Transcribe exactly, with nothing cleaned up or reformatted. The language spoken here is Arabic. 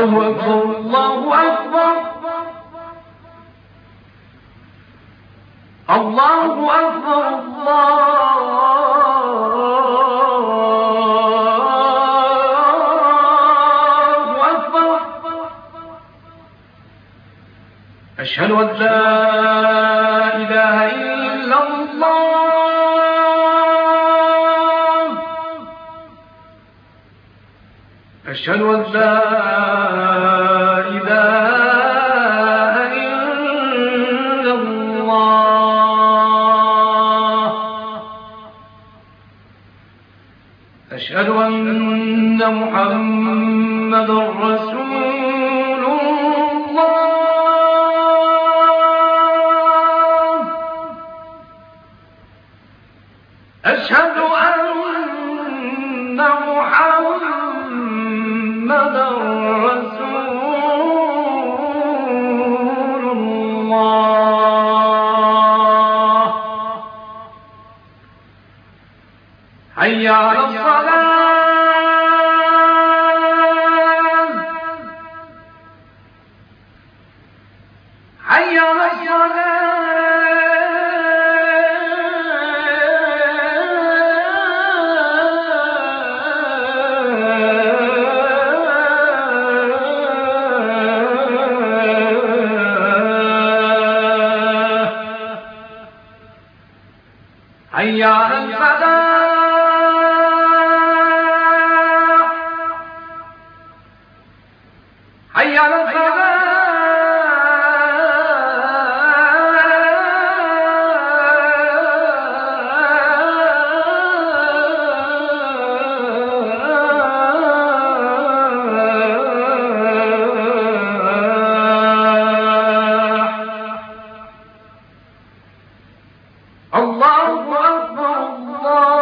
الله أكبر الله أكبر الله أكبر الله أكبر أشهد أن لا إله إلا الله أشهد أن لا إله إلا الله أشهد أن محمدا رسول الله أشهد أن محمدا رسول الله حي على الصلاة حي على حي على الفلاح حي على الفلاح الله أكبر الله